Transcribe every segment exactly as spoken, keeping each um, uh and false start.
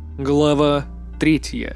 Глава третья.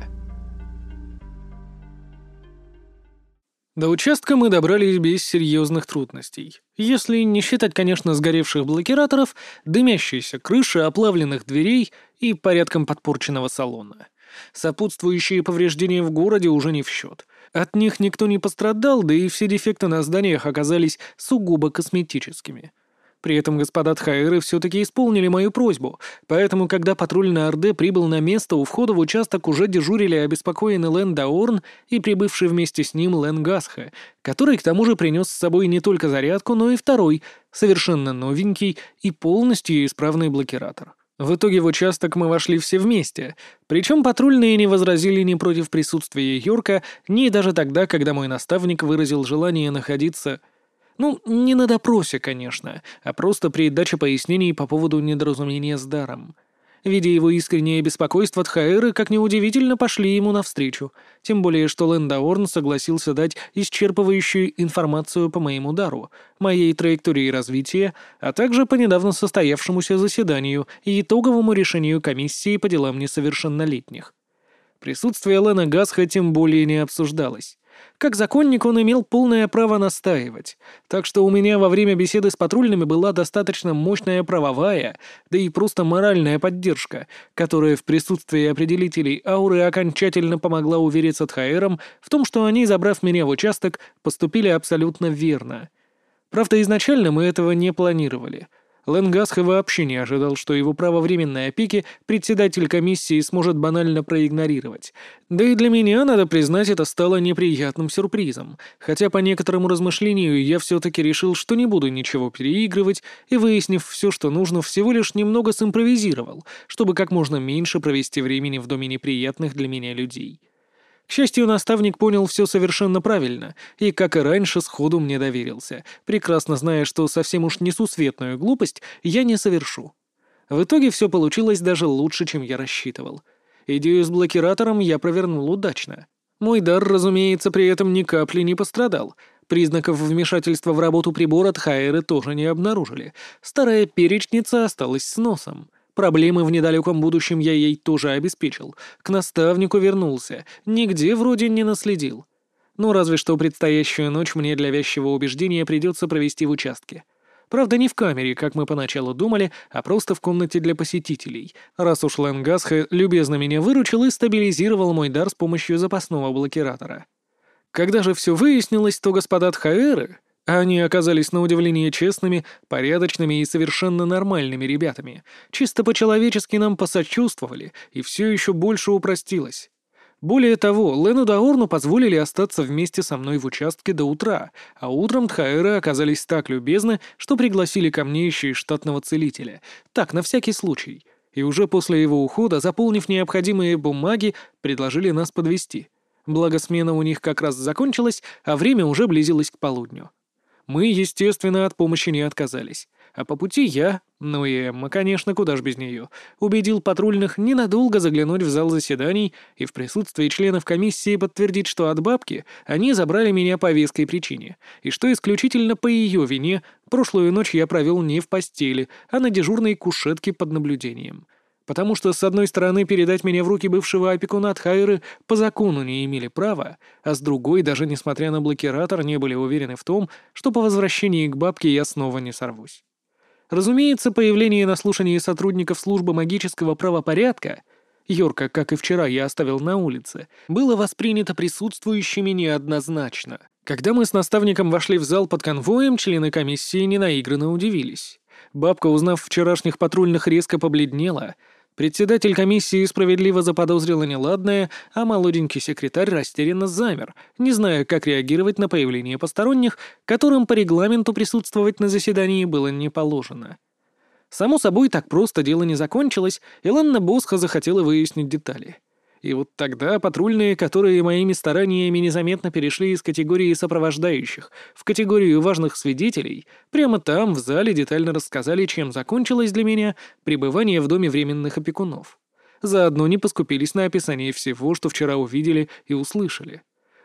До участка мы добрались без серьезных трудностей. Если не считать, конечно, сгоревших блокираторов, дымящейся крыши, оплавленных дверей и порядком подпорченного салона. Сопутствующие повреждения в городе уже не в счет. От них никто не пострадал, да и все дефекты на зданиях оказались сугубо косметическими. При этом господа Тхаэры все-таки исполнили мою просьбу, поэтому, когда патруль на Орде прибыл на место, у входа в участок уже дежурили обеспокоенный Лэн Даорн и прибывший вместе с ним Лэн Гасха, который к тому же принес с собой не только зарядку, но и второй, совершенно новенький и полностью исправный блокиратор. В итоге в участок мы вошли все вместе, причем патрульные не возразили ни против присутствия Йорка, ни даже тогда, когда мой наставник выразил желание находиться... Ну, не на допросе, конечно, а просто при даче пояснений по поводу недоразумения с даром. Видя его искреннее беспокойство, Тхаэры, как неудивительно, пошли ему навстречу, тем более что Лэн Даорн согласился дать исчерпывающую информацию по моему дару, моей траектории развития, а также по недавно состоявшемуся заседанию и итоговому решению комиссии по делам несовершеннолетних. Присутствие Лэна Гасха тем более не обсуждалось. Как законник он имел полное право настаивать, так что у меня во время беседы с патрульными была достаточно мощная правовая, да и просто моральная поддержка, которая в присутствии определителей ауры окончательно помогла увериться Тхаэрам в том, что они, забрав меня в участок, поступили абсолютно верно. Правда, изначально мы этого не планировали. Лэн Гасха вообще не ожидал, что его право временной опеки председатель комиссии сможет банально проигнорировать. Да и для меня, надо признать, это стало неприятным сюрпризом, хотя по некоторому размышлению я все-таки решил, что не буду ничего переигрывать, и, выяснив все, что нужно, всего лишь немного симпровизировал, чтобы как можно меньше провести времени в доме неприятных для меня людей. К счастью, наставник понял все совершенно правильно и, как и раньше, сходу мне доверился, прекрасно зная, что совсем уж несусветную глупость я не совершу. В итоге все получилось даже лучше, чем я рассчитывал. Идею с блокиратором я провернул удачно. Мой дар, разумеется, при этом ни капли не пострадал. Признаков вмешательства в работу прибора Тхаэры тоже не обнаружили. Старая перечница осталась с носом. Проблемы в недалеком будущем я ей тоже обеспечил. К наставнику вернулся. Нигде вроде не наследил. Ну, разве что предстоящую ночь мне для вязчего убеждения придется провести в участке. Правда, не в камере, как мы поначалу думали, а просто в комнате для посетителей, раз уж Лэн Гасха любезно меня выручил и стабилизировал мой дар с помощью запасного блокиратора. Когда же все выяснилось, то господа Тхаэры... Они оказались на удивление честными, порядочными и совершенно нормальными ребятами. Чисто по-человечески нам посочувствовали, и все еще больше упростилось. Более того, Лену Даорну позволили остаться вместе со мной в участке до утра, а утром Тхаэры оказались так любезны, что пригласили ко мне еще и штатного целителя. Так, на всякий случай. И уже после его ухода, заполнив необходимые бумаги, предложили нас подвезти. Благо смена у них как раз закончилась, а время уже близилось к полудню. Мы, естественно, от помощи не отказались. А по пути я, ну и Эмма, конечно, куда ж без нее, убедил патрульных ненадолго заглянуть в зал заседаний и в присутствии членов комиссии подтвердить, что от бабки они забрали меня по веской причине, и что исключительно по ее вине прошлую ночь я провел не в постели, а на дежурной кушетке под наблюдением. Потому что, с одной стороны, передать меня в руки бывшего опекуна Тхаэры по закону не имели права, а с другой, даже несмотря на блокиратор, не были уверены в том, что по возвращении к бабке я снова не сорвусь. Разумеется, появление на слушании сотрудников службы магического правопорядка, Йорка, как и вчера, я оставил на улице, было воспринято присутствующими неоднозначно. Когда мы с наставником вошли в зал под конвоем, члены комиссии ненаигранно удивились. Бабка, узнав вчерашних патрульных, резко побледнела. Председатель комиссии справедливо заподозрила неладное, а молоденький секретарь растерянно замер, не зная, как реагировать на появление посторонних, которым по регламенту присутствовать на заседании было не положено. Само собой, так просто дело не закончилось, и Ланна Босха захотела выяснить детали. И вот тогда патрульные, которые моими стараниями незаметно перешли из категории сопровождающих в категорию важных свидетелей, прямо там, в зале, детально рассказали, чем закончилось для меня пребывание в доме временных опекунов. Заодно не поскупились на описание всего, что вчера увидели и услышали.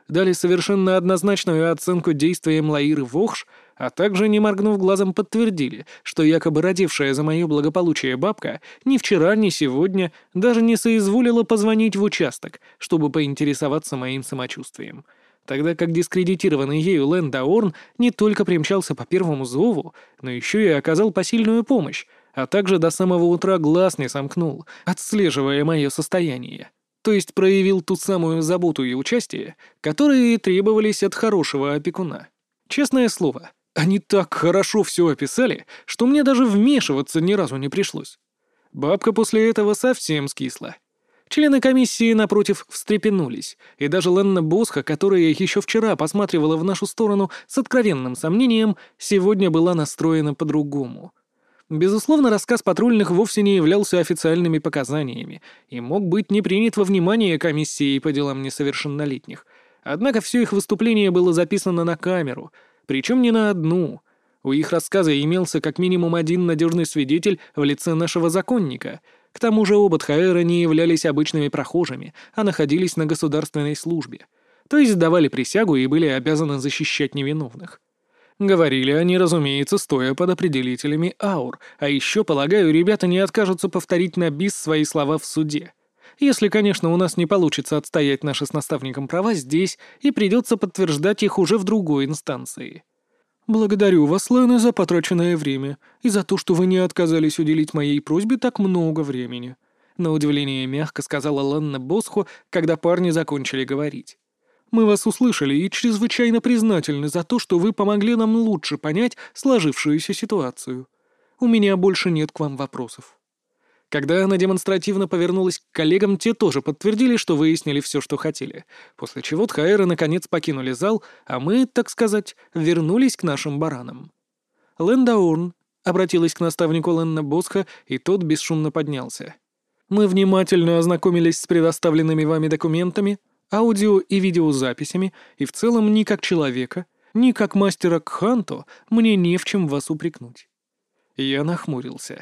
дали совершенно однозначную оценку действиям Лаиры Вохш, а также, не моргнув глазом, подтвердили, что якобы родившая за мое благополучие бабка ни вчера, ни сегодня даже не соизволила позвонить в участок, чтобы поинтересоваться моим самочувствием. Тогда как дискредитированный ею Лэн Даорн не только примчался по первому зову, но еще и оказал посильную помощь, а также до самого утра глаз не сомкнул, отслеживая мое состояние. То есть проявил ту самую заботу и участие, которые требовались от хорошего опекуна. Честное слово, они так хорошо все описали, что мне даже вмешиваться ни разу не пришлось. Бабка после этого совсем скисла. Члены комиссии, напротив, встрепенулись, и даже Ленна Босха, которая еще вчера посматривала в нашу сторону с откровенным сомнением, сегодня была настроена по-другому. Безусловно, рассказ патрульных вовсе не являлся официальными показаниями и мог быть не принят во внимание комиссией по делам несовершеннолетних. Однако все их выступление было записано на камеру, причем не на одну. У их рассказа имелся как минимум один надежный свидетель в лице нашего законника. К тому же оба Тхаэра не являлись обычными прохожими, а находились на государственной службе. То есть давали присягу и были обязаны защищать невиновных. Говорили они, разумеется, стоя под определителями аур, а еще, полагаю, ребята не откажутся повторить на бис свои слова в суде. Если, конечно, у нас не получится отстоять наши с наставником права здесь и придется подтверждать их уже в другой инстанции. «Благодарю вас, Лена, за потраченное время и за то, что вы не отказались уделить моей просьбе так много времени», на удивление мягко сказала Ленна Босхо, когда парни закончили говорить. «Мы вас услышали и чрезвычайно признательны за то, что вы помогли нам лучше понять сложившуюся ситуацию. У меня больше нет к вам вопросов». Когда она демонстративно повернулась к коллегам, те тоже подтвердили, что выяснили все, что хотели, после чего Тхаэры наконец покинули зал, а мы, так сказать, вернулись к нашим баранам. «Лэн Даорн», — обратилась к наставнику Ленна Босха, и тот бесшумно поднялся. «Мы внимательно ознакомились с предоставленными вами документами, аудио и видеозаписями, и в целом ни как человека, ни как мастера Кханто мне не в чем вас упрекнуть». Я нахмурился.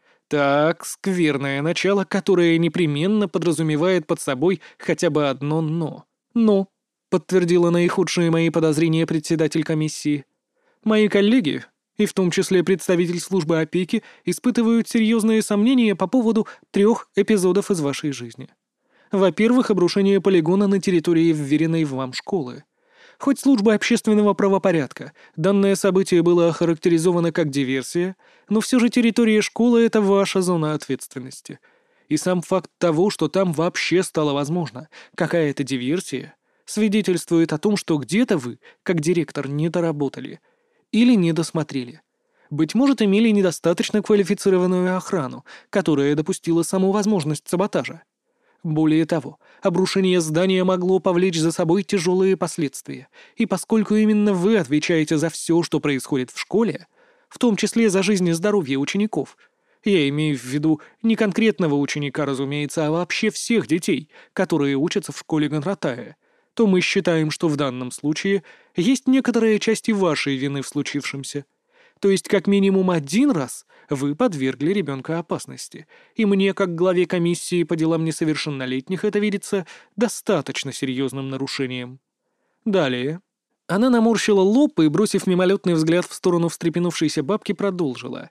Так, скверное начало, которое непременно подразумевает под собой хотя бы одно «но». «Но», — подтвердила наихудшие мои подозрения председатель комиссии, «мои коллеги, и в том числе представитель службы опеки, испытывают серьезные сомнения по поводу трех эпизодов из вашей жизни. Во-первых, обрушение полигона на территории вверенной вам школы. Хоть служба общественного правопорядка, данное событие было охарактеризовано как диверсия, но все же территория школы — это ваша зона ответственности. И сам факт того, что там вообще стало возможно какая-то диверсия, свидетельствует о том, что где-то вы, как директор, не доработали или не досмотрели. Быть может, имели недостаточно квалифицированную охрану, которая допустила саму возможность саботажа. Более того, обрушение здания могло повлечь за собой тяжелые последствия, и поскольку именно вы отвечаете за все, что происходит в школе, в том числе за жизнь и здоровье учеников, я имею в виду не конкретного ученика, разумеется, а вообще всех детей, которые учатся в школе Гонратая, то мы считаем, что в данном случае есть некоторая часть и вашей вины в случившемся. То есть как минимум один раз вы подвергли ребенка опасности, и мне, как главе комиссии по делам несовершеннолетних, это видится достаточно серьезным нарушением. Далее. Она наморщила лоб и, бросив мимолетный взгляд в сторону встрепенувшейся бабки, продолжила.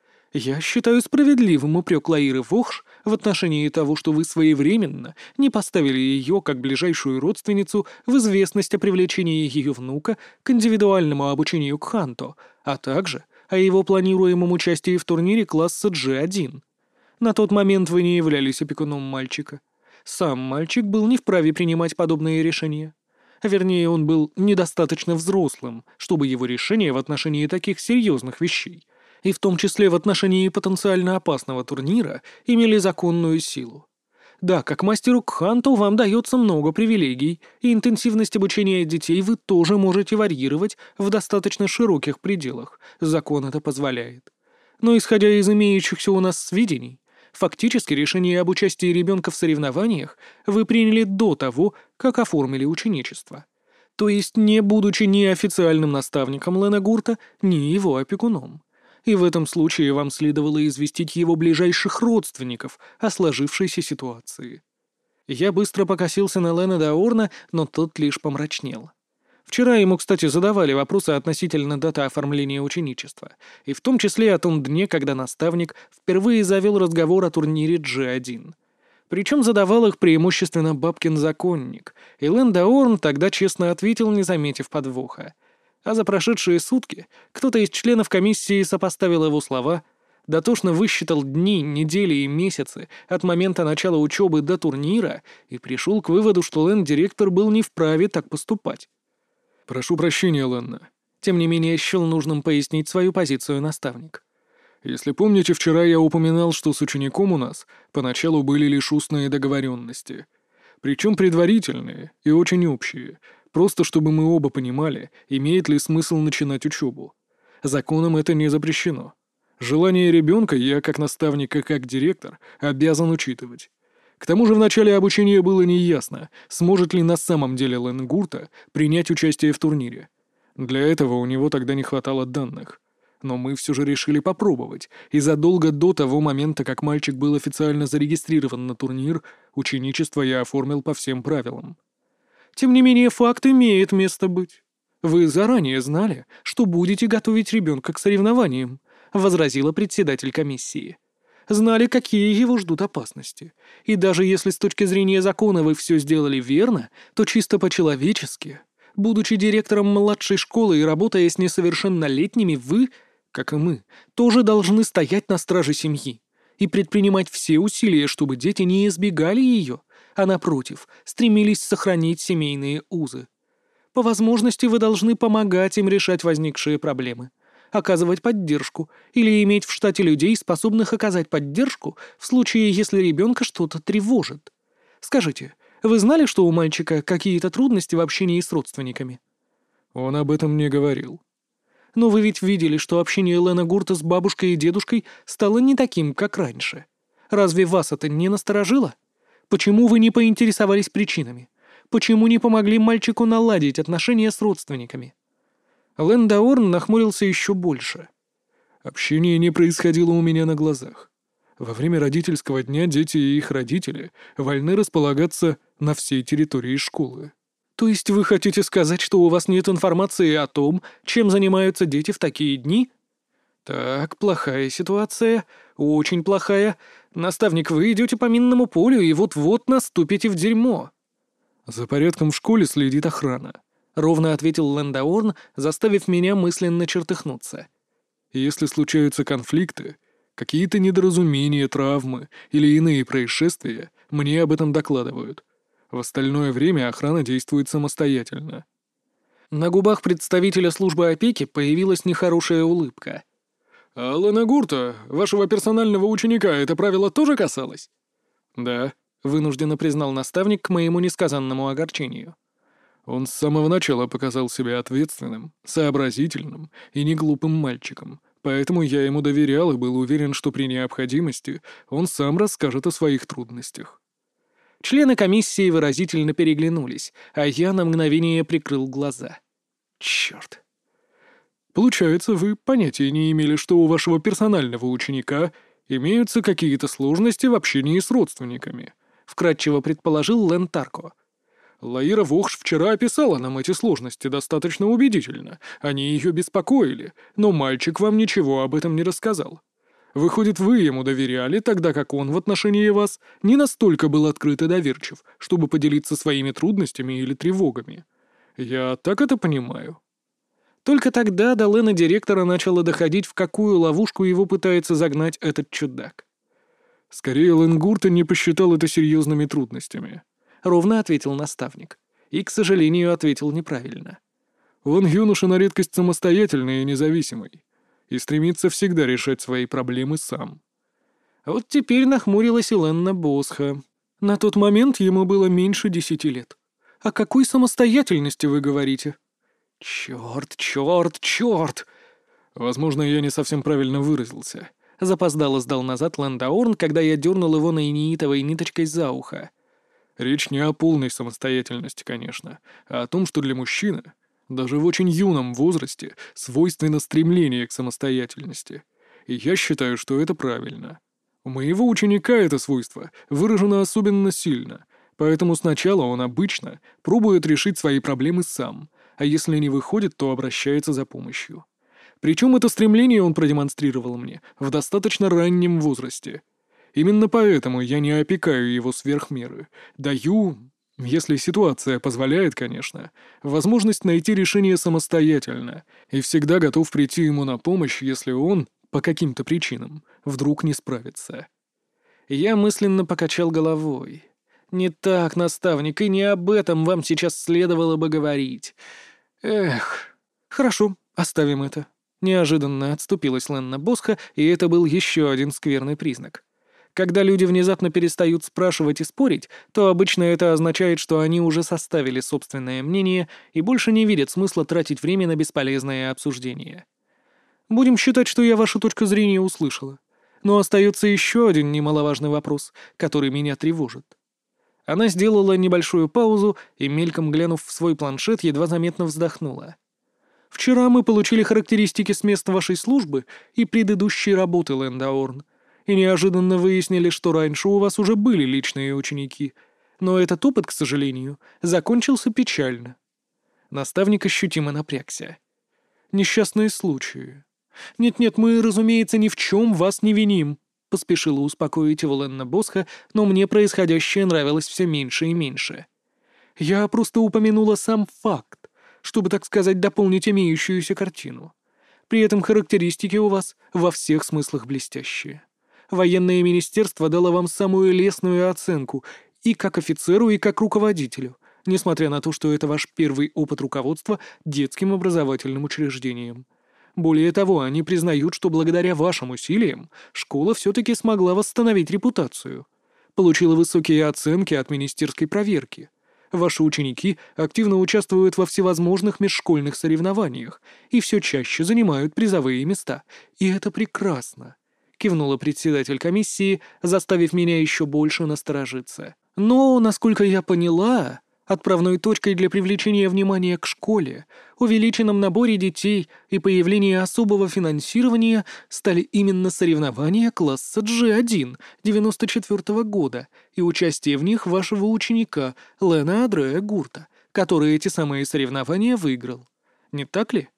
«Я считаю справедливым упрек Лаиры Вохш в отношении того, что вы своевременно не поставили ее, как ближайшую родственницу, в известность о привлечении ее внука к индивидуальному обучению Кханто, а также о его планируемом участии в турнире класса джи один. На тот момент вы не являлись опекуном мальчика. Сам мальчик был не вправе принимать подобные решения. Вернее, он был недостаточно взрослым, чтобы его решения в отношении таких серьезных вещей, и в том числе в отношении потенциально опасного турнира, имели законную силу. Да, как мастеру Кханто вам дается много привилегий, и интенсивность обучения детей вы тоже можете варьировать в достаточно широких пределах, закон это позволяет. Но исходя из имеющихся у нас сведений, фактически решение об участии ребенка в соревнованиях вы приняли до того, как оформили ученичество. То есть не будучи ни официальным наставником Лена Гурта, ни его опекуном. И в этом случае вам следовало известить его ближайших родственников о сложившейся ситуации. Я быстро покосился на Лена Даорна, но тот лишь помрачнел. Вчера ему, кстати, задавали вопросы относительно даты оформления ученичества, и в том числе о том дне, когда наставник впервые завел разговор о турнире джи один. Причем задавал их преимущественно бабкин законник, и Лэн Даорн тогда честно ответил, не заметив подвоха. А за прошедшие сутки кто-то из членов комиссии сопоставил его слова, дотошно высчитал дни, недели и месяцы от момента начала учебы до турнира и пришел к выводу, что Лэн-директор был не вправе так поступать. «Прошу прощения, Лэнна». Тем не менее, счел нужным пояснить свою позицию наставник. «Если помните, вчера я упоминал, что с учеником у нас поначалу были лишь устные договоренности. Причем предварительные и очень общие, просто чтобы мы оба понимали, имеет ли смысл начинать учебу. Законом это не запрещено. Желание ребенка я, как наставник и как директор, обязан учитывать. К тому же в начале обучения было неясно, сможет ли на самом деле Лэн Гурта принять участие в турнире. Для этого у него тогда не хватало данных. Но мы все же решили попробовать, и задолго до того момента, как мальчик был официально зарегистрирован на турнир, ученичество я оформил по всем правилам. Тем не менее, факт имеет место быть. Вы заранее знали, что будете готовить ребенка к соревнованиям, возразила председатель комиссии. Знали, какие его ждут опасности. И даже если с точки зрения закона вы все сделали верно, то чисто по-человечески, будучи директором младшей школы и работая с несовершеннолетними, вы, как и мы, тоже должны стоять на страже семьи и предпринимать все усилия, чтобы дети не избегали ее, а, напротив, стремились сохранить семейные узы. По возможности вы должны помогать им решать возникшие проблемы, оказывать поддержку или иметь в штате людей, способных оказать поддержку в случае, если ребенка что-то тревожит. Скажите, вы знали, что у мальчика какие-то трудности в общении с родственниками? Он об этом не говорил. Но вы ведь видели, что общение Лэна Гурта с бабушкой и дедушкой стало не таким, как раньше. Разве вас это не насторожило? Почему вы не поинтересовались причинами? Почему не помогли мальчику наладить отношения с родственниками? Лэн Даорн нахмурился еще больше. Общение не происходило у меня на глазах. Во время родительского дня дети и их родители вольны располагаться на всей территории школы. То есть вы хотите сказать, что у вас нет информации о том, чем занимаются дети в такие дни? Так, плохая ситуация, очень плохая. Наставник, вы идете по минному полю и вот-вот наступите в дерьмо. За порядком в школе следит охрана. Ровно ответил Лэн Даорн, заставив меня мысленно чертыхнуться. Если случаются конфликты, какие-то недоразумения, травмы или иные происшествия, мне об этом докладывают. В остальное время охрана действует самостоятельно. На губах представителя службы опеки появилась нехорошая улыбка. «А Лэна Гурта, вашего персонального ученика, это правило тоже касалось?» «Да», — вынужденно признал наставник к моему несказанному огорчению. Он с самого начала показал себя ответственным, сообразительным и неглупым мальчиком, поэтому я ему доверял и был уверен, что при необходимости он сам расскажет о своих трудностях. Члены комиссии выразительно переглянулись, а я на мгновение прикрыл глаза. Черт. Получается, вы понятия не имели, что у вашего персонального ученика имеются какие-то сложности в общении с родственниками, вкратчиво предположил Лэн Тарко. Лаира Вохш вчера описала нам эти сложности достаточно убедительно. Они ее беспокоили, но мальчик вам ничего об этом не рассказал. Выходит, вы ему доверяли, тогда как он в отношении вас не настолько был открыт и доверчив, чтобы поделиться своими трудностями или тревогами. Я так это понимаю?» Только тогда до Лэна директора начало доходить, в какую ловушку его пытается загнать этот чудак. «Скорее, Лэн Гурта не посчитал это серьезными трудностями», — ровно ответил наставник. И, к сожалению, ответил неправильно. «Он юноша на редкость самостоятельный и независимый, и стремится всегда решать свои проблемы сам». А вот теперь нахмурилась и Ленна Босха. На тот момент ему было меньше десяти лет. О какой самостоятельности вы говорите? Черт, черт, черт! Возможно, я не совсем правильно выразился. Запоздало сдал назад Лэн Даорн, когда я дернул его наиниитовой ниточкой за ухо. Речь не о полной самостоятельности, конечно, а о том, что для мужчины, даже в очень юном возрасте, свойственно стремление к самостоятельности. И я считаю, что это правильно. У моего ученика это свойство выражено особенно сильно, Поэтому сначала он обычно пробует решить свои проблемы сам, а если не выходит, то обращается за помощью. Причем это стремление он продемонстрировал мне в достаточно раннем возрасте. Именно поэтому я не опекаю его сверх меры. Даю, если ситуация позволяет, конечно, возможность найти решение самостоятельно и всегда готов прийти ему на помощь, если он, по каким-то причинам, вдруг не справится. Я мысленно покачал головой. «Не так, наставник, и не об этом вам сейчас следовало бы говорить. Эх, хорошо, оставим это». Неожиданно отступилась Ленна Босха, и это был еще один скверный признак. Когда люди внезапно перестают спрашивать и спорить, то обычно это означает, что они уже составили собственное мнение и больше не видят смысла тратить время на бесполезное обсуждение. Будем считать, что я вашу точку зрения услышала. Но остается еще один немаловажный вопрос, который меня тревожит. Она сделала небольшую паузу и, мельком глянув в свой планшет, едва заметно вздохнула. «Вчера мы получили характеристики с мест вашей службы и предыдущей работы, Лендаорн, и неожиданно выяснили, что раньше у вас уже были личные ученики. Но этот опыт, к сожалению, закончился печально». Наставник ощутимо напрягся. «Несчастные случаи. Нет-нет, мы, разумеется, ни в чем вас не виним», — поспешила успокоить его Ленна Босха, но мне происходящее нравилось все меньше и меньше. «Я просто упомянула сам факт, чтобы, так сказать, дополнить имеющуюся картину. При этом характеристики у вас во всех смыслах блестящие. Военное министерство дало вам самую лестную оценку и как офицеру, и как руководителю, несмотря на то, что это ваш первый опыт руководства детским образовательным учреждением. Более того, они признают, что благодаря вашим усилиям школа все-таки смогла восстановить репутацию. Получила высокие оценки от министерской проверки. Ваши ученики активно участвуют во всевозможных межшкольных соревнованиях и все чаще занимают призовые места. И это прекрасно», — кивнула председатель комиссии, заставив меня еще больше насторожиться. «Но, насколько я поняла, отправной точкой для привлечения внимания к школе, увеличенном наборе детей и появления особого финансирования стали именно соревнования класса джи один девяносто четвёртого года и участие в них вашего ученика Лена Андрея Гурта, который эти самые соревнования выиграл. Не так ли?»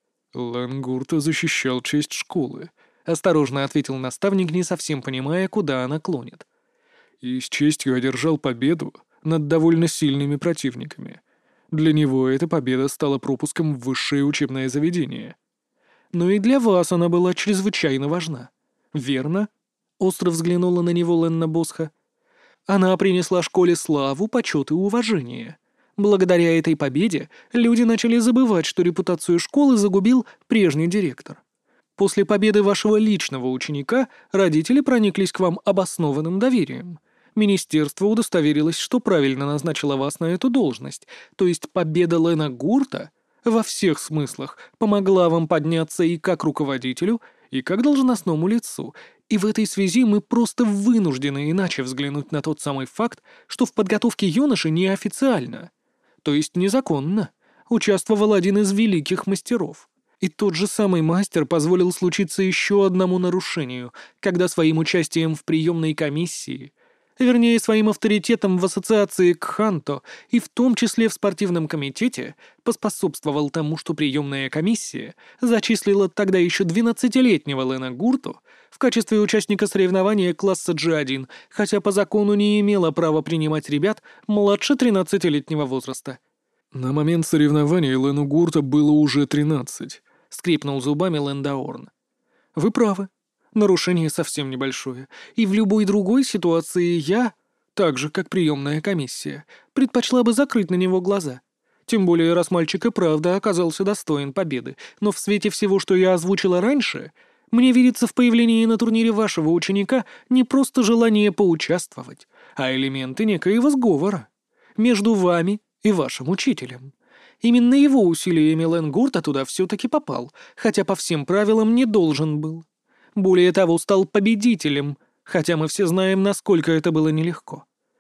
«Лен Гурта защищал честь школы», — осторожно ответил наставник, не совсем понимая, куда она клонит. «И с честью одержал победу над довольно сильными противниками. Для него эта победа стала пропуском в высшее учебное заведение». «Но и для вас она была чрезвычайно важна. Верно?» — остро взглянула на него Ленна Босха. «Она принесла школе славу, почет и уважение. Благодаря этой победе люди начали забывать, что репутацию школы загубил прежний директор. После победы вашего личного ученика родители прониклись к вам обоснованным доверием. Министерство удостоверилось, что правильно назначило вас на эту должность, то есть победа Лена Гурта во всех смыслах помогла вам подняться и как руководителю, и как должностному лицу, и в этой связи мы просто вынуждены иначе взглянуть на тот самый факт, что в подготовке юноши неофициально, то есть незаконно, участвовал один из великих мастеров. И тот же самый мастер позволил случиться еще одному нарушению, когда своим участием в приемной комиссии, вернее, своим авторитетом в ассоциации Кханто и в том числе в спортивном комитете, поспособствовал тому, что приемная комиссия зачислила тогда еще двенадцатилетнего Лена Гурту в качестве участника соревнования класса джи один, хотя по закону не имела права принимать ребят младше тринадцатилетнего возраста. «На момент соревнований Лену Гурта было уже тринадцать», — скрипнул зубами Лендаорн. «Вы правы. Нарушение совсем небольшое, и в любой другой ситуации я, так же, как приемная комиссия, предпочла бы закрыть на него глаза. Тем более, раз мальчик и правда оказался достоин победы, но в свете всего, что я озвучила раньше, мне видится в появлении на турнире вашего ученика не просто желание поучаствовать, а элементы некоего сговора между вами и вашим учителем. Именно его усилиями Лен Гурта туда все-таки попал, хотя по всем правилам не должен был. Более того, стал победителем, хотя мы все знаем, насколько это было нелегко.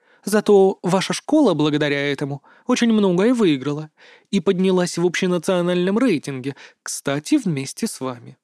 Зато ваша школа, благодаря этому, очень многое выиграла и поднялась в общенациональном рейтинге, кстати, вместе с вами».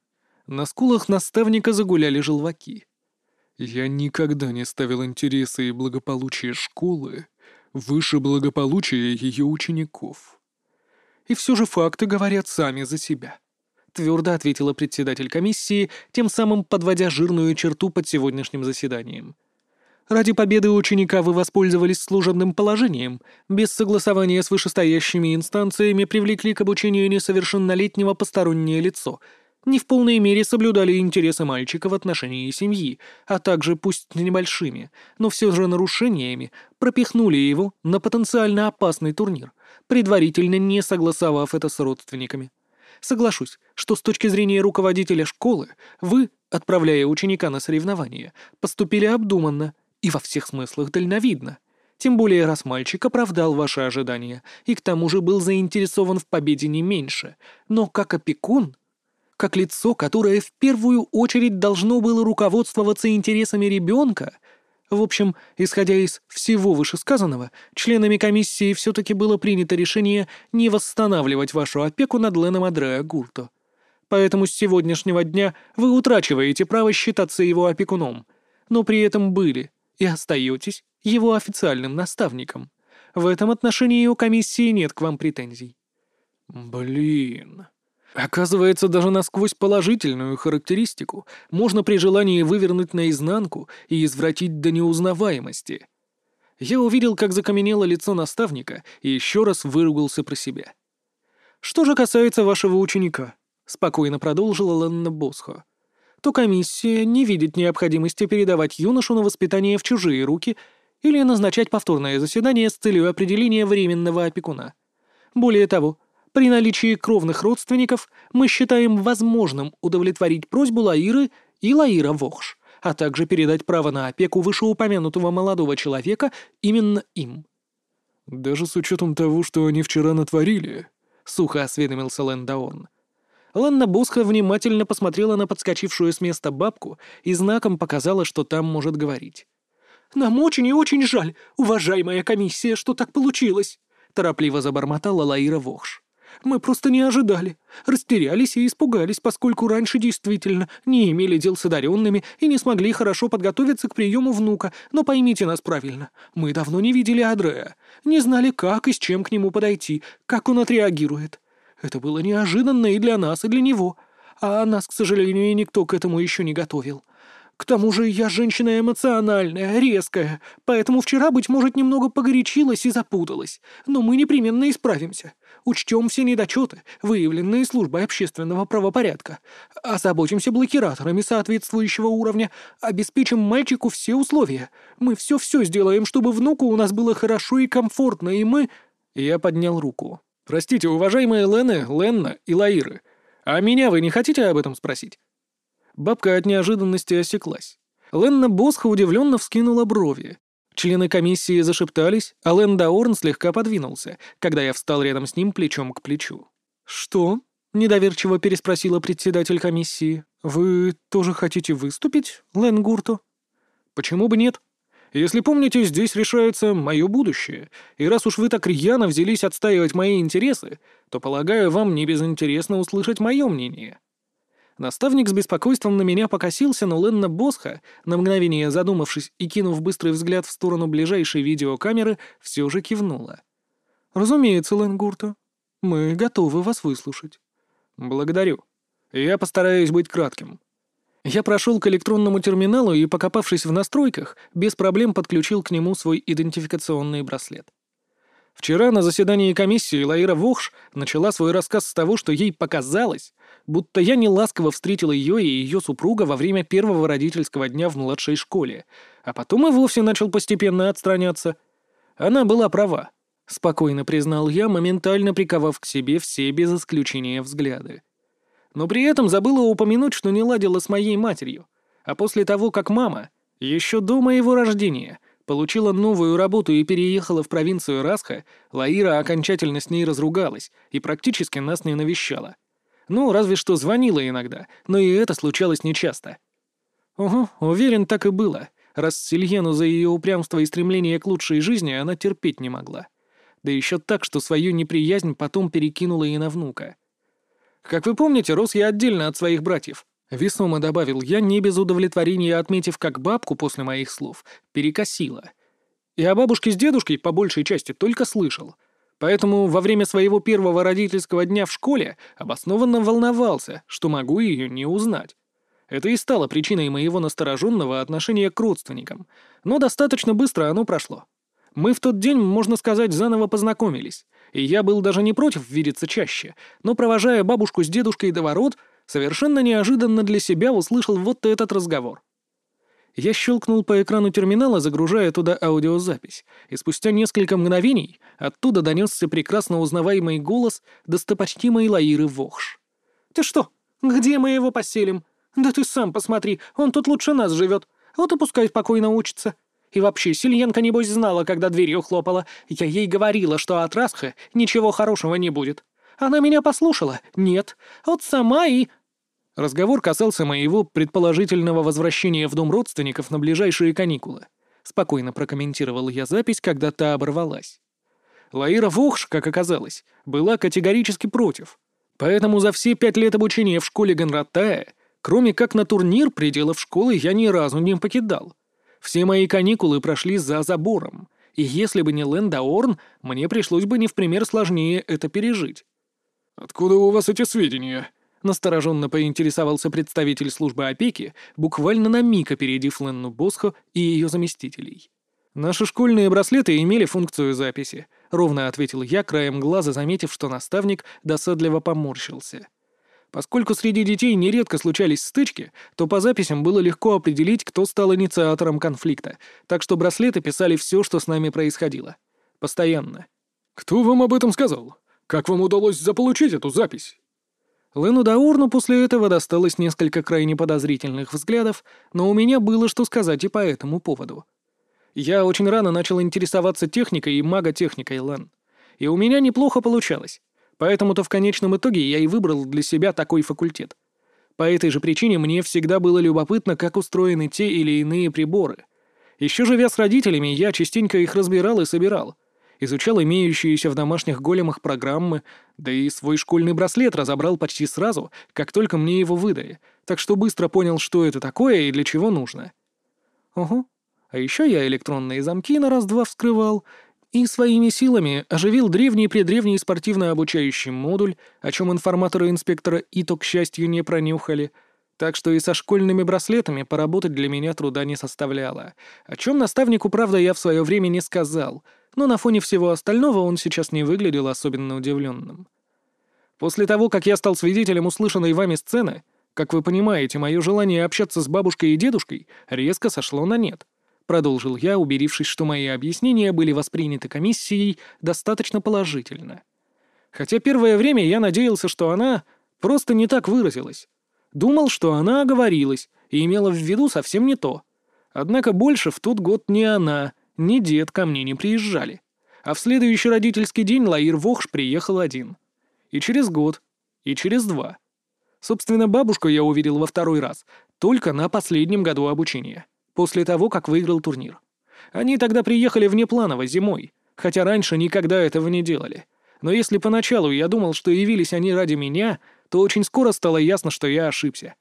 На скулах наставника загуляли желваки. «Я никогда не ставил интересы и благополучие школы выше благополучия ее учеников. И все же факты говорят сами за себя. Твердо ответила председатель комиссии, тем самым подводя жирную черту под сегодняшним заседанием. Ради победы ученика вы воспользовались служебным положением, без согласования с вышестоящими инстанциями привлекли к обучению несовершеннолетнего постороннее лицо, не в полной мере соблюдали интересы мальчика в отношении семьи, а также, пусть небольшими, но все же нарушениями, пропихнули его на потенциально опасный турнир, предварительно не согласовав это с родственниками. Соглашусь, что с точки зрения руководителя школы вы, отправляя ученика на соревнования, поступили обдуманно и во всех смыслах дальновидно. Тем более, раз мальчик оправдал ваши ожидания и к тому же был заинтересован в победе не меньше, но как опекун, как лицо, которое в первую очередь должно было руководствоваться интересами ребенка. В общем, исходя из всего вышесказанного, членами комиссии все-таки было принято решение не восстанавливать вашу опеку над Леном Андреа Гурто. Поэтому с сегодняшнего дня вы утрачиваете право считаться его опекуном, но при этом были и остаетесь его официальным наставником. В этом отношении у комиссии нет к вам претензий. Блин. Оказывается, даже насквозь положительную характеристику можно при желании вывернуть наизнанку и извратить до неузнаваемости. Я увидел, как закаменело лицо наставника, и еще раз выругался про себя. «Что же касается вашего ученика», — спокойно продолжила Ленна Босхо, то комиссия не видит необходимости передавать юношу на воспитание в чужие руки или назначать повторное заседание с целью определения временного опекуна. Более того, при наличии кровных родственников мы считаем возможным удовлетворить просьбу Лаиры и Лаира Вохш, а также передать право на опеку вышеупомянутого молодого человека именно им. «Даже с учетом того, что они вчера натворили», — сухо осведомился Лэн Даорн. Ленна Босхо внимательно посмотрела на подскочившую с места бабку и знаком показала, что там может говорить. «Нам очень и очень жаль, уважаемая комиссия, что так получилось», — торопливо забормотала Лаира Вохш. «Мы просто не ожидали, растерялись и испугались, поскольку раньше действительно не имели дел с одаренными и не смогли хорошо подготовиться к приему внука, но поймите нас правильно, мы давно не видели Андреа, не знали, как и с чем к нему подойти, как он отреагирует. Это было неожиданно и для нас, и для него, а нас, к сожалению, никто к этому еще не готовил. К тому же я женщина эмоциональная, резкая, поэтому вчера, быть может, немного погорячилась и запуталась, но мы непременно исправимся. Учтем все недочеты, выявленные службой общественного правопорядка, озаботимся блокираторами соответствующего уровня, обеспечим мальчику все условия. Мы все-все сделаем, чтобы внуку у нас было хорошо и комфортно, и мы...» Я поднял руку. «Простите, уважаемые Лены, Ленна и Лаиры, а меня вы не хотите об этом спросить?» Бабка от неожиданности осеклась. Ленна Босхо удивленно вскинула брови. Члены комиссии зашептались, а Лэн Даорн слегка подвинулся, когда я встал рядом с ним плечом к плечу. «Что?» — недоверчиво переспросила председатель комиссии. «Вы тоже хотите выступить, Лэн Гурто?» «Почему бы нет? Если помните, здесь решается мое будущее, и раз уж вы так рьяно взялись отстаивать мои интересы, то, полагаю, вам не безинтересно услышать мое мнение». Наставник с беспокойством на меня покосился, но Ленна Босхо, на мгновение задумавшись и кинув быстрый взгляд в сторону ближайшей видеокамеры, все же кивнула. «Разумеется, Лэн Гурто, мы готовы вас выслушать». «Благодарю. Я постараюсь быть кратким». Я прошел к электронному терминалу и, покопавшись в настройках, без проблем подключил к нему свой идентификационный браслет. Вчера на заседании комиссии Лаира Вохш начала свой рассказ с того, что ей показалось, будто я неласково встретил ее и ее супруга во время первого родительского дня в младшей школе, а потом и вовсе начал постепенно отстраняться. Она была права, спокойно признал я, моментально приковав к себе все без исключения взгляды. Но при этом забыла упомянуть, что не ладила с моей матерью, а после того, как мама, еще до моего рождения, получила новую работу и переехала в провинцию Расха, Лаира окончательно с ней разругалась и практически нас не навещала. Ну, разве что звонила иногда, но и это случалось нечасто. Угу, уверен, так и было, раз Сильену за ее упрямство и стремление к лучшей жизни она терпеть не могла. Да еще так, что свою неприязнь потом перекинула и на внука. Как вы помните, рос я отдельно от своих братьев. Весомо добавил я, не без удовлетворения отметив, как бабку после моих слов перекосило. И о бабушке с дедушкой по большей части только слышал. Поэтому во время своего первого родительского дня в школе обоснованно волновался, что могу ее не узнать. Это и стало причиной моего настороженного отношения к родственникам, но достаточно быстро оно прошло. Мы в тот день, можно сказать, заново познакомились, и я был даже не против видеться чаще, но, провожая бабушку с дедушкой до ворот, совершенно неожиданно для себя услышал вот этот разговор. Я щелкнул по экрану терминала, загружая туда аудиозапись, и спустя несколько мгновений оттуда донесся прекрасно узнаваемый голос достопочтимой Лаиры Вохш. «Ты что? Где мы его поселим? Да ты сам посмотри, он тут лучше нас живет. Вот и пускай спокойно учится. И вообще, Сильенко, небось, знала, когда дверью хлопала. Я ей говорила, что от Расха ничего хорошего не будет. Она меня послушала? Нет. Вот сама и...» Разговор касался моего предположительного возвращения в дом родственников на ближайшие каникулы. Спокойно прокомментировал я запись, когда та оборвалась. Лаира Вохш, как оказалось, была категорически против. Поэтому за все пять лет обучения в школе Ганратая, кроме как на турнир пределов школы, я ни разу не покидал. Все мои каникулы прошли за забором, и если бы не Лен Даорн, мне пришлось бы не в пример сложнее это пережить. «Откуда у вас эти сведения?» Настороженно поинтересовался представитель службы опеки, буквально на миг опередив Ленну Босхо и ее заместителей. «Наши школьные браслеты имели функцию записи», — ровно ответил я, краем глаза заметив, что наставник досадливо поморщился. Поскольку среди детей нередко случались стычки, то по записям было легко определить, кто стал инициатором конфликта, так что браслеты писали все, что с нами происходило. Постоянно. «Кто вам об этом сказал? Как вам удалось заполучить эту запись?» Лену Даурну после этого досталось несколько крайне подозрительных взглядов, но у меня было что сказать и по этому поводу. Я очень рано начал интересоваться техникой и маготехникой, Лен. И у меня неплохо получалось. Поэтому-то в конечном итоге я и выбрал для себя такой факультет. По этой же причине мне всегда было любопытно, как устроены те или иные приборы. Еще живя с родителями, я частенько их разбирал и собирал. Изучал имеющиеся в домашних големах программы, да и свой школьный браслет разобрал почти сразу, как только мне его выдали, так что быстро понял, что это такое и для чего нужно. Ого, а еще я электронные замки на раз-два вскрывал и своими силами оживил древний-предревний спортивно-обучающий модуль, о чем информаторы инспектора ИТО, к счастью, не пронюхали, так что и со школьными браслетами поработать для меня труда не составляло, о чем наставнику, правда, я в свое время не сказал, но на фоне всего остального он сейчас не выглядел особенно удивленным. После того, как я стал свидетелем услышанной вами сцены, как вы понимаете, мое желание общаться с бабушкой и дедушкой резко сошло на нет. Продолжил я, убедившись, что мои объяснения были восприняты комиссией достаточно положительно. Хотя первое время я надеялся, что она просто не так выразилась. Думал, что она оговорилась и имела в виду совсем не то. Однако больше в тот год ни она, ни дед ко мне не приезжали. А в следующий родительский день Лаир Вохш приехал один. И через год, и через два. Собственно, бабушку я увидел во второй раз, только на последнем году обучения, после того, как выиграл турнир. Они тогда приехали внепланово, зимой, хотя раньше никогда этого не делали. Но если поначалу я думал, что явились они ради меня, то очень скоро стало ясно, что я ошибся.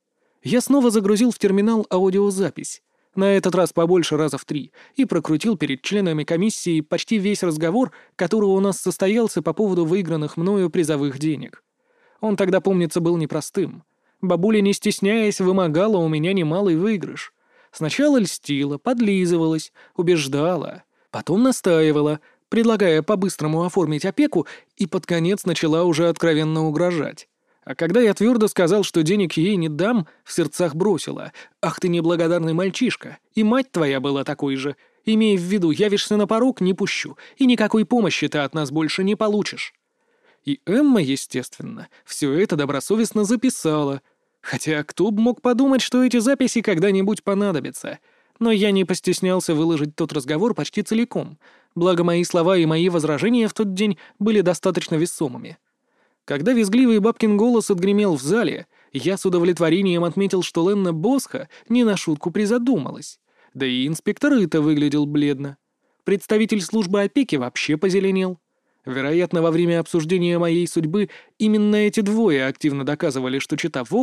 Я снова загрузил в терминал аудиозапись, на этот раз побольше раза в три, и прокрутил перед членами комиссии почти весь разговор, который у нас состоялся по поводу выигранных мною призовых денег. Он тогда, помнится, был непростым. Бабуля, не стесняясь, вымогала у меня немалый выигрыш. Сначала льстила, подлизывалась, убеждала, потом настаивала, предлагая по-быстрому оформить опеку, и под конец начала уже откровенно угрожать. А когда я твердо сказал, что денег ей не дам, в сердцах бросила: «Ах ты неблагодарный мальчишка, и мать твоя была такой же. Имей в виду, явишься на порог — не пущу, и никакой помощи ты от нас больше не получишь». И Эмма, естественно, все это добросовестно записала. Хотя кто бы мог подумать, что эти записи когда-нибудь понадобятся. Но я не постеснялся выложить тот разговор почти целиком, благо мои слова и мои возражения в тот день были достаточно весомыми. Когда визгливый бабкин голос отгремел в зале, я с удовлетворением отметил, что Ленна Босха не на шутку призадумалась. Да и инспектор Ита выглядел бледно. Представитель службы опеки вообще позеленел. Вероятно, во время обсуждения моей судьбы именно эти двое активно доказывали, что чета Вохш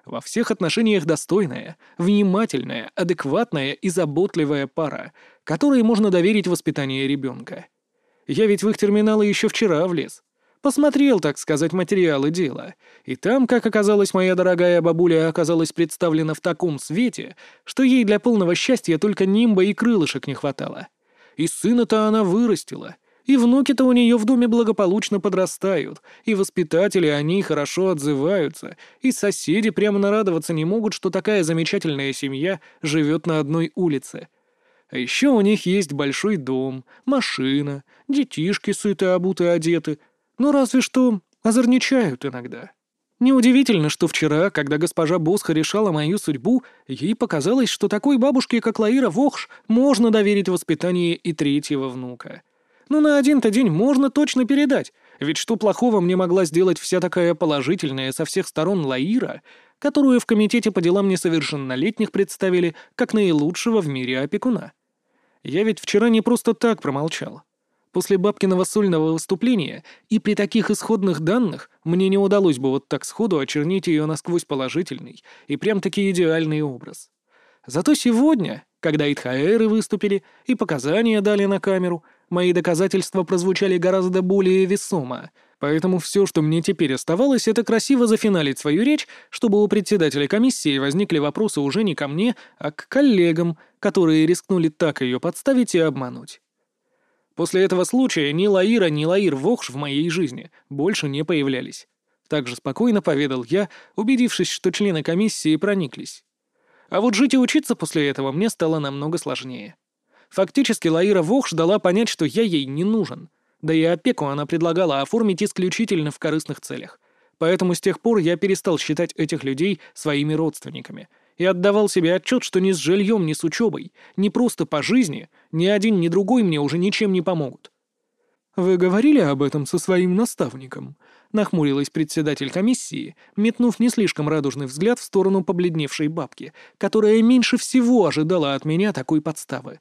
Во всех отношениях достойная, внимательная, адекватная и заботливая пара, которой можно доверить воспитание ребенка. Я ведь в их терминалы еще вчера влез. Посмотрел, так сказать, материалы дела. И там, как оказалось, моя дорогая бабуля оказалась представлена в таком свете, что ей для полного счастья только нимба и крылышек не хватало. И сына-то она вырастила, и внуки-то у нее в доме благополучно подрастают, и воспитатели о ней хорошо отзываются, и соседи прямо нарадоваться не могут, что такая замечательная семья живет на одной улице. А еще у них есть большой дом, машина, детишки сыты, обуты, одеты. Ну, разве что озорничают иногда. Неудивительно, что вчера, когда госпожа Босха решала мою судьбу, ей показалось, что такой бабушке, как Лаира Вохш, можно доверить воспитание и третьего внука. Ну, на один-то день можно точно передать, ведь что плохого мне могла сделать вся такая положительная со всех сторон Лаира, которую в комитете по делам несовершеннолетних представили как наилучшего в мире опекуна. Я ведь вчера не просто так промолчал. После бабкиного сольного выступления и при таких исходных данных мне не удалось бы вот так сходу очернить ее насквозь положительный и прям-таки идеальный образ. Зато сегодня, когда Итхаэры выступили и показания дали на камеру, мои доказательства прозвучали гораздо более весомо, поэтому все, что мне теперь оставалось, это красиво зафиналить свою речь, чтобы у председателя комиссии возникли вопросы уже не ко мне, а к коллегам, которые рискнули так ее подставить и обмануть. После этого случая ни Лаира, ни Лаир Вохш в моей жизни больше не появлялись. Так же спокойно поведал я, убедившись, что члены комиссии прониклись. А вот жить и учиться после этого мне стало намного сложнее. Фактически Лаира Вохш дала понять, что я ей не нужен. Да и опеку она предлагала оформить исключительно в корыстных целях. Поэтому с тех пор я перестал считать этих людей своими родственниками и отдавал себе отчет, что ни с жильем, ни с учебой, ни просто по жизни ни один, ни другой мне уже ничем не помогут. «Вы говорили об этом со своим наставником?» — нахмурилась председатель комиссии, метнув не слишком радужный взгляд в сторону побледневшей бабки, которая меньше всего ожидала от меня такой подставы.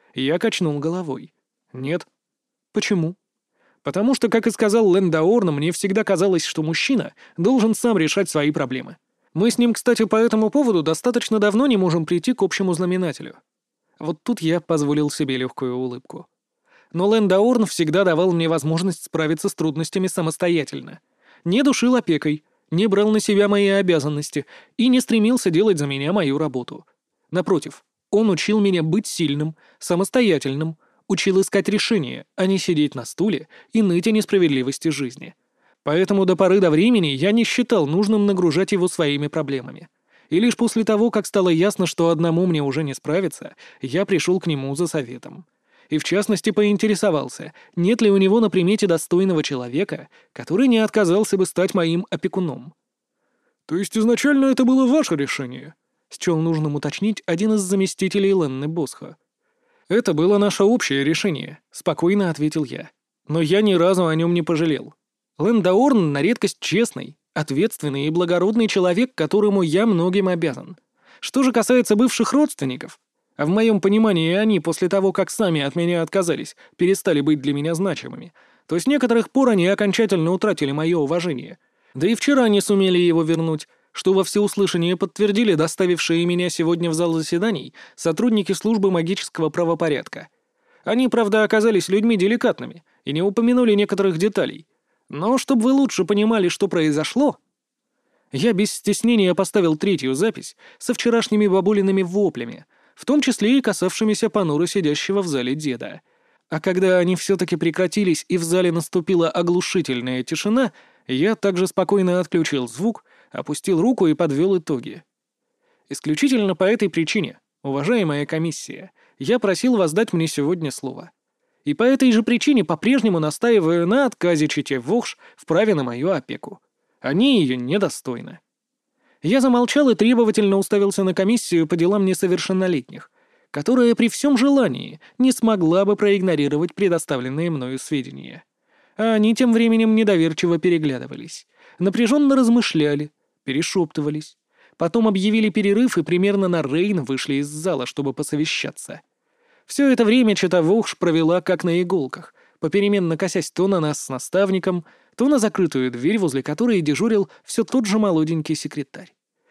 Я качнул головой. «Нет». «Почему?» «Потому что, как и сказал Лэндаорн, мне всегда казалось, что мужчина должен сам решать свои проблемы. Мы с ним, кстати, по этому поводу достаточно давно не можем прийти к общему знаменателю». Вот тут я позволил себе легкую улыбку. Но Лэндаорн всегда давал мне возможность справиться с трудностями самостоятельно. Не душил опекой, не брал на себя мои обязанности и не стремился делать за меня мою работу. Напротив, он учил меня быть сильным, самостоятельным, учил искать решения, а не сидеть на стуле и ныть о несправедливости жизни. Поэтому до поры до времени я не считал нужным нагружать его своими проблемами. И лишь после того, как стало ясно, что одному мне уже не справиться, я пришел к нему за советом. И в частности поинтересовался, нет ли у него на примете достойного человека, который не отказался бы стать моим опекуном. «То есть изначально это было ваше решение?» — счел нужным уточнить один из заместителей Ленны Босха. «Это было наше общее решение», — спокойно ответил я. «Но я ни разу о нем не пожалел. Лэндаорн на редкость честный, ответственный и благородный человек, которому я многим обязан. Что же касается бывших родственников, а в моем понимании они после того, как сами от меня отказались, перестали быть для меня значимыми, то с некоторых пор они окончательно утратили мое уважение. Да и вчера не сумели его вернуть, что во всеуслышание подтвердили доставившие меня сегодня в зал заседаний сотрудники службы магического правопорядка. Они, правда, оказались людьми деликатными и не упомянули некоторых деталей. Но чтобы вы лучше понимали, что произошло...» Я без стеснения поставил третью запись со вчерашними бабулиными воплями, в том числе и касавшимися понуро сидящего в зале деда. А когда они все-таки прекратились и в зале наступила оглушительная тишина, я также спокойно отключил звук, опустил руку и подвел итоги. Исключительно по этой причине, уважаемая комиссия, я просил вас дать мне сегодня слово. И по этой же причине по-прежнему настаиваю на отказе чете Вохш в праве на мою опеку. Они ее недостойны. Я замолчал и требовательно уставился на комиссию по делам несовершеннолетних, которая при всем желании не смогла бы проигнорировать предоставленные мною сведения. А они тем временем недоверчиво переглядывались, напряженно размышляли, перешептывались. Потом объявили перерыв и примерно на рейн вышли из зала, чтобы посовещаться. Все это время чета Вохш провела как на иголках, попеременно косясь то на нас с наставником, то на закрытую дверь, возле которой дежурил все тот же молоденький секретарь.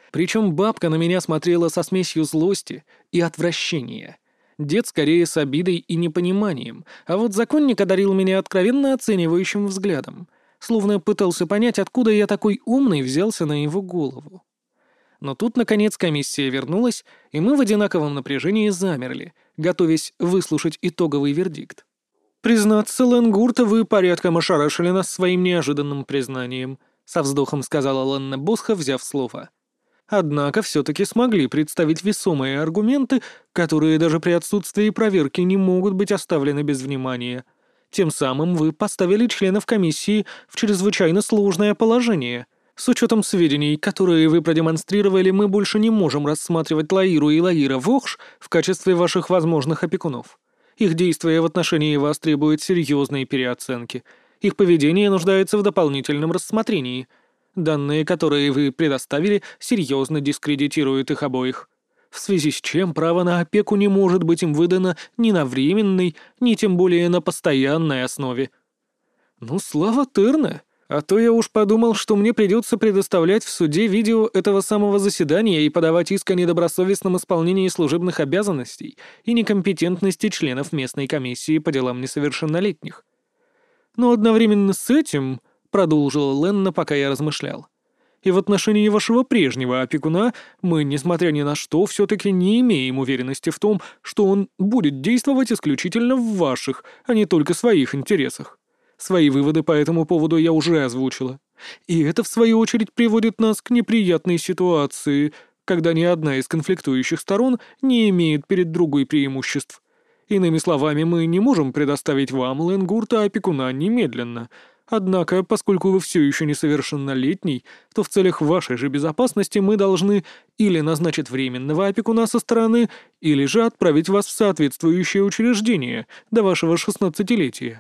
Причем бабка на меня смотрела со смесью злости и отвращения. Дед скорее с обидой и непониманием, а вот законник одарил меня откровенно оценивающим взглядом, словно пытался понять, откуда я такой умный взялся на его голову. Но тут, наконец, комиссия вернулась, и мы в одинаковом напряжении замерли, готовясь выслушать итоговый вердикт. «Признаться, Ленгурта, вы порядком ошарашили нас своим неожиданным признанием», — со вздохом сказала Ленна Босха, взяв слово. «Однако все-таки смогли представить весомые аргументы, которые даже при отсутствии проверки не могут быть оставлены без внимания. Тем самым вы поставили членов комиссии в чрезвычайно сложное положение. С учетом сведений, которые вы продемонстрировали, мы больше не можем рассматривать Лаиру и Лаира Вохш в качестве ваших возможных опекунов. Их действия в отношении вас требуют серьезной переоценки. Их поведение нуждается в дополнительном рассмотрении. Данные, которые вы предоставили, серьезно дискредитируют их обоих. В связи с чем право на опеку не может быть им выдано ни на временной, ни тем более на постоянной основе». «Ну, слава Терне! А то я уж подумал, что мне придется предоставлять в суде видео этого самого заседания и подавать иск о недобросовестном исполнении служебных обязанностей и некомпетентности членов местной комиссии по делам несовершеннолетних. Но одновременно с этим, — продолжила Ленна, пока я размышлял, — и в отношении вашего прежнего опекуна мы, несмотря ни на что, все-таки не имеем уверенности в том, что он будет действовать исключительно в ваших, а не только своих интересах. Свои выводы по этому поводу я уже озвучила. И это, в свою очередь, приводит нас к неприятной ситуации, когда ни одна из конфликтующих сторон не имеет перед другой преимуществ. Иными словами, мы не можем предоставить вам, Ленгурта, опекуна немедленно. Однако, поскольку вы все еще несовершеннолетний, то в целях вашей же безопасности мы должны или назначить временного опекуна со стороны, или же отправить вас в соответствующее учреждение до вашего шестнадцатилетия».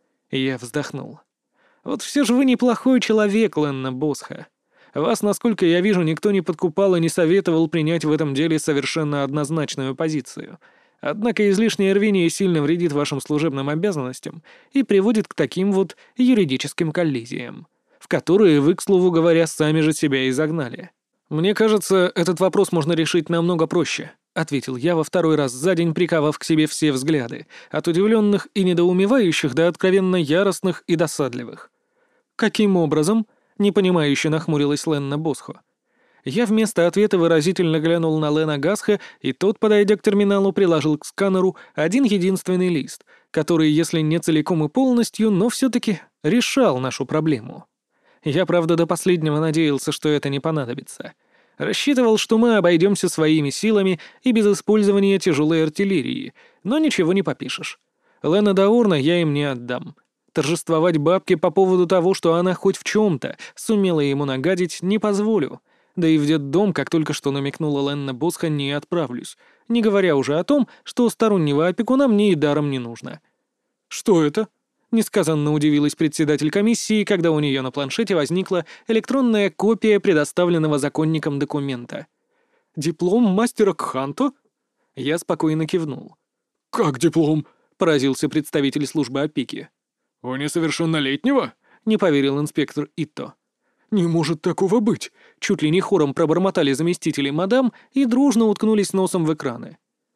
Я вздохнул. «Вот все же вы неплохой человек, Ленна Босха. Вас, насколько я вижу, никто не подкупал и не советовал принять в этом деле совершенно однозначную позицию. Однако излишнее рвение сильно вредит вашим служебным обязанностям и приводит к таким вот юридическим коллизиям, в которые вы, к слову говоря, сами же себя и загнали. Мне кажется, этот вопрос можно решить намного проще», — ответил я во второй раз за день, приковав к себе все взгляды, от удивленных и недоумевающих до откровенно яростных и досадливых. «Каким образом?» — непонимающе нахмурилась Ленна Босхо. Я вместо ответа выразительно глянул на Лена Гасха, и тот, подойдя к терминалу, приложил к сканеру один единственный лист, который, если не целиком и полностью, но все-таки решал нашу проблему. Я, правда, до последнего надеялся, что это не понадобится. Рассчитывал, что мы обойдемся своими силами и без использования тяжелой артиллерии, но ничего не попишешь. Лена Даурна я им не отдам. Торжествовать бабке по поводу того, что она хоть в чем-то сумела ему нагадить, не позволю. Да и в детдом, как только что намекнула Ленна Босха, не отправлюсь, не говоря уже о том, что стороннего опекуна мне и даром не нужно. «Что это?» — несказанно удивилась председатель комиссии, когда у нее на планшете возникла электронная копия предоставленного законником документа. «Диплом мастера Кханто?» Я спокойно кивнул. «Как диплом?» — поразился представитель службы опеки. «У несовершеннолетнего?» — не поверил инспектор Итто. «Не может такого быть!» — чуть ли не хором пробормотали заместители мадам и дружно уткнулись носом в экраны.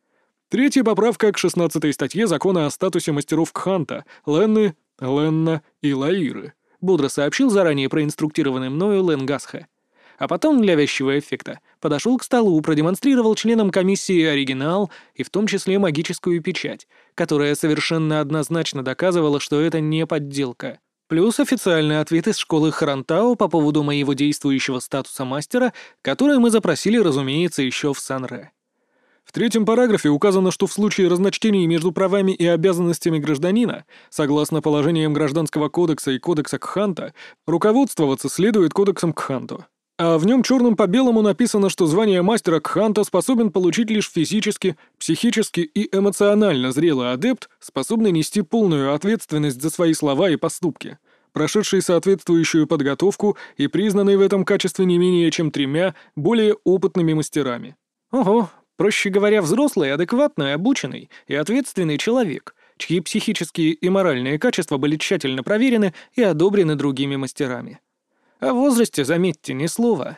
Третья поправка к шестнадцатой статье Закона о статусе мастеров Кханта, Ленны, Ленна и Лаиры, бодро сообщил заранее проинструктированный мною Лен Гасха. А потом, для вязчего эффекта, подошел к столу, продемонстрировал членам комиссии оригинал и в том числе магическую печать, которая совершенно однозначно доказывала, что это не подделка. Плюс официальный ответ из школы Харантао по поводу моего действующего статуса мастера, который мы запросили, разумеется, еще в Санре. В третьем параграфе указано, что в случае разночтений между правами и обязанностями гражданина, согласно положениям Гражданского кодекса и Кодекса Кханта, руководствоваться следует Кодексом Кханто. А в нем черным по белому написано, что звание мастера Кханто способен получить лишь физически, психически и эмоционально зрелый адепт, способный нести полную ответственность за свои слова и поступки, прошедший соответствующую подготовку и признанный в этом качестве не менее чем тремя более опытными мастерами. Ого, проще говоря, взрослый, адекватный, обученный и ответственный человек, чьи психические и моральные качества были тщательно проверены и одобрены другими мастерами. О возрасте, заметьте, ни слова.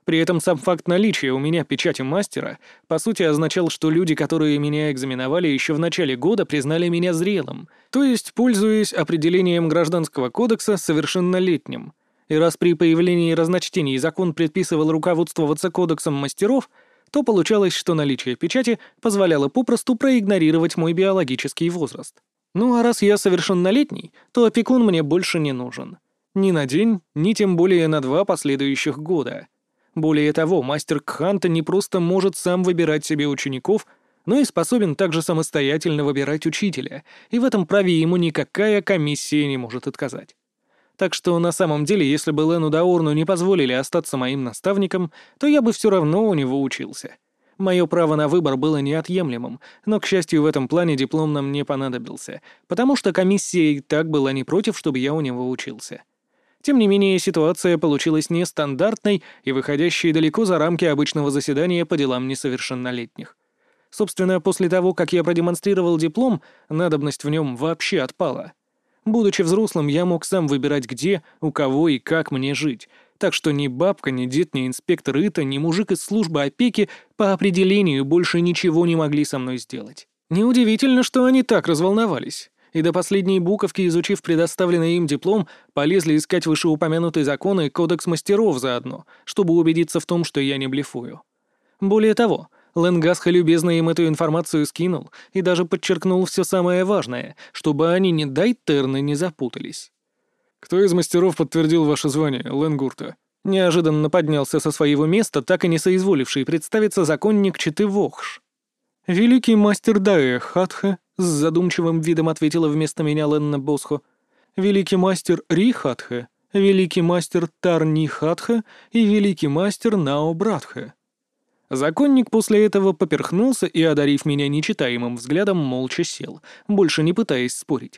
При этом сам факт наличия у меня печати мастера, по сути, означал, что люди, которые меня экзаменовали еще в начале года, признали меня зрелым, то есть, пользуясь определением Гражданского кодекса, совершеннолетним. И раз при появлении разночтений закон предписывал руководствоваться кодексом мастеров, то получалось, что наличие печати позволяло попросту проигнорировать мой биологический возраст. Ну а раз я совершеннолетний, то опекун мне больше не нужен. Ни на день, ни тем более на два последующих года. Более того, мастер Кханта не просто может сам выбирать себе учеников, но и способен также самостоятельно выбирать учителя, и в этом праве ему никакая комиссия не может отказать. Так что на самом деле, если бы Лену Даорну не позволили остаться моим наставником, то я бы все равно у него учился. Мое право на выбор было неотъемлемым, но, к счастью, в этом плане диплом нам не понадобился, потому что комиссия и так была не против, чтобы я у него учился. Тем не менее, ситуация получилась нестандартной и выходящей далеко за рамки обычного заседания по делам несовершеннолетних. Собственно, после того, как я продемонстрировал диплом, надобность в нем вообще отпала. Будучи взрослым, я мог сам выбирать, где, у кого и как мне жить, так что ни бабка, ни дед, ни инспектор Ита, ни мужик из службы опеки по определению больше ничего не могли со мной сделать. Неудивительно, что они так разволновались. И до последней буковки, изучив предоставленный им диплом, полезли искать вышеупомянутый закон и кодекс мастеров заодно, чтобы убедиться в том, что я не блефую. Более того, Ленгасха любезно им эту информацию скинул и даже подчеркнул все самое важное, чтобы они, не дай терны, не запутались. «Кто из мастеров подтвердил ваше звание, Ленгурта?» Неожиданно поднялся со своего места, так и не соизволивший представиться законник Четы Вохш. «Великий мастер Даэ Хатха», — с задумчивым видом ответила вместо меня Ленна Босхо, «великий мастер Ри Хатха, великий мастер Тарни Хатха и великий мастер Нао Братха». Законник после этого поперхнулся и, одарив меня нечитаемым взглядом, молча сел, больше не пытаясь спорить.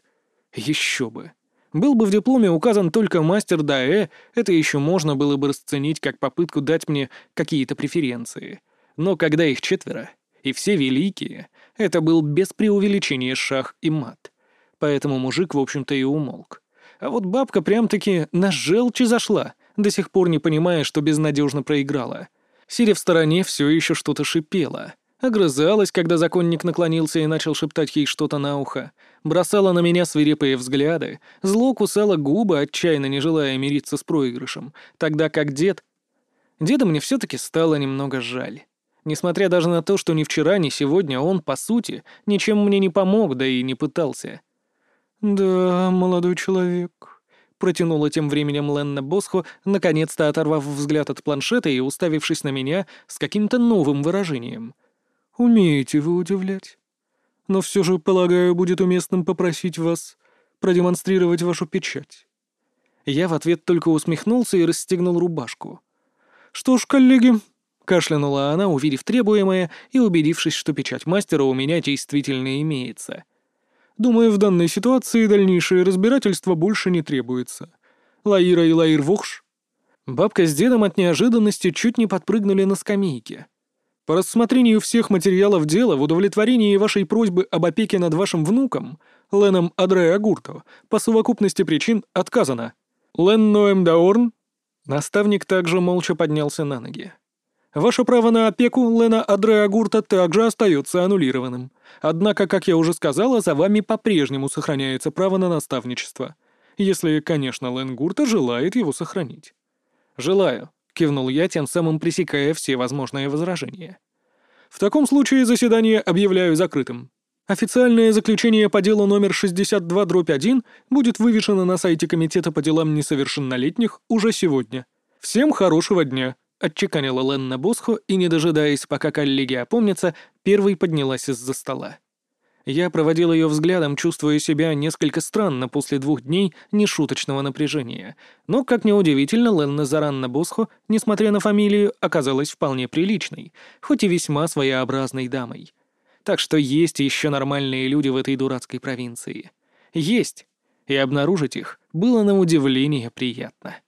Еще бы. Был бы в дипломе указан только мастер Даэ, это еще можно было бы расценить как попытку дать мне какие-то преференции. Но когда их четверо, и все великие, это был без преувеличения шах и мат. Поэтому мужик, в общем-то, и умолк. А вот бабка прям-таки на желчи зашла, до сих пор не понимая, что безнадежно проиграла. Сидя в стороне, все еще что-то шипела. Огрызалась, когда законник наклонился и начал шептать ей что-то на ухо. Бросала на меня свирепые взгляды, зло кусала губы, отчаянно не желая мириться с проигрышем, тогда как дед... Деда мне все-таки стало немного жаль. Несмотря даже на то, что ни вчера, ни сегодня он, по сути, ничем мне не помог, да и не пытался. «Да, молодой человек», — протянула тем временем Ленна Босхо, наконец-то оторвав взгляд от планшета и уставившись на меня с каким-то новым выражением. «Умеете вы удивлять. Но все же, полагаю, будет уместным попросить вас продемонстрировать вашу печать». Я в ответ только усмехнулся и расстегнул рубашку. «Что ж, коллеги», — кашлянула она, увидев требуемое и убедившись, что печать мастера у меня действительно имеется. «Думаю, в данной ситуации дальнейшее разбирательство больше не требуется. Лаира и Лаир Вохш». Бабка с дедом от неожиданности чуть не подпрыгнули на скамейке. «По рассмотрению всех материалов дела в удовлетворении вашей просьбы об опеке над вашим внуком, Леном Адре Агурто, по совокупности причин отказано. Лен Ноэм Даорн». Наставник также молча поднялся на ноги. «Ваше право на опеку Лена Адре Агурто также остается аннулированным. Однако, как я уже сказала, за вами по-прежнему сохраняется право на наставничество. Если, конечно, Лен Гурта желает его сохранить». «Желаю», — кивнул я, тем самым пресекая все возможные возражения. «В таком случае заседание объявляю закрытым. Официальное заключение по делу номер шестьдесят два дробь один будет вывешено на сайте Комитета по делам несовершеннолетних уже сегодня. Всем хорошего дня», — отчеканила Ленна Босхо и, не дожидаясь, пока коллеги опомнятся, первой поднялась из-за стола. Я проводил ее взглядом, чувствуя себя несколько странно после двух дней нешуточного напряжения. Но, как ни удивительно, Ленна Заранна Босхо, несмотря на фамилию, оказалась вполне приличной, хоть и весьма своеобразной дамой. Так что есть еще нормальные люди в этой дурацкой провинции. Есть. И обнаружить их было на удивление приятно.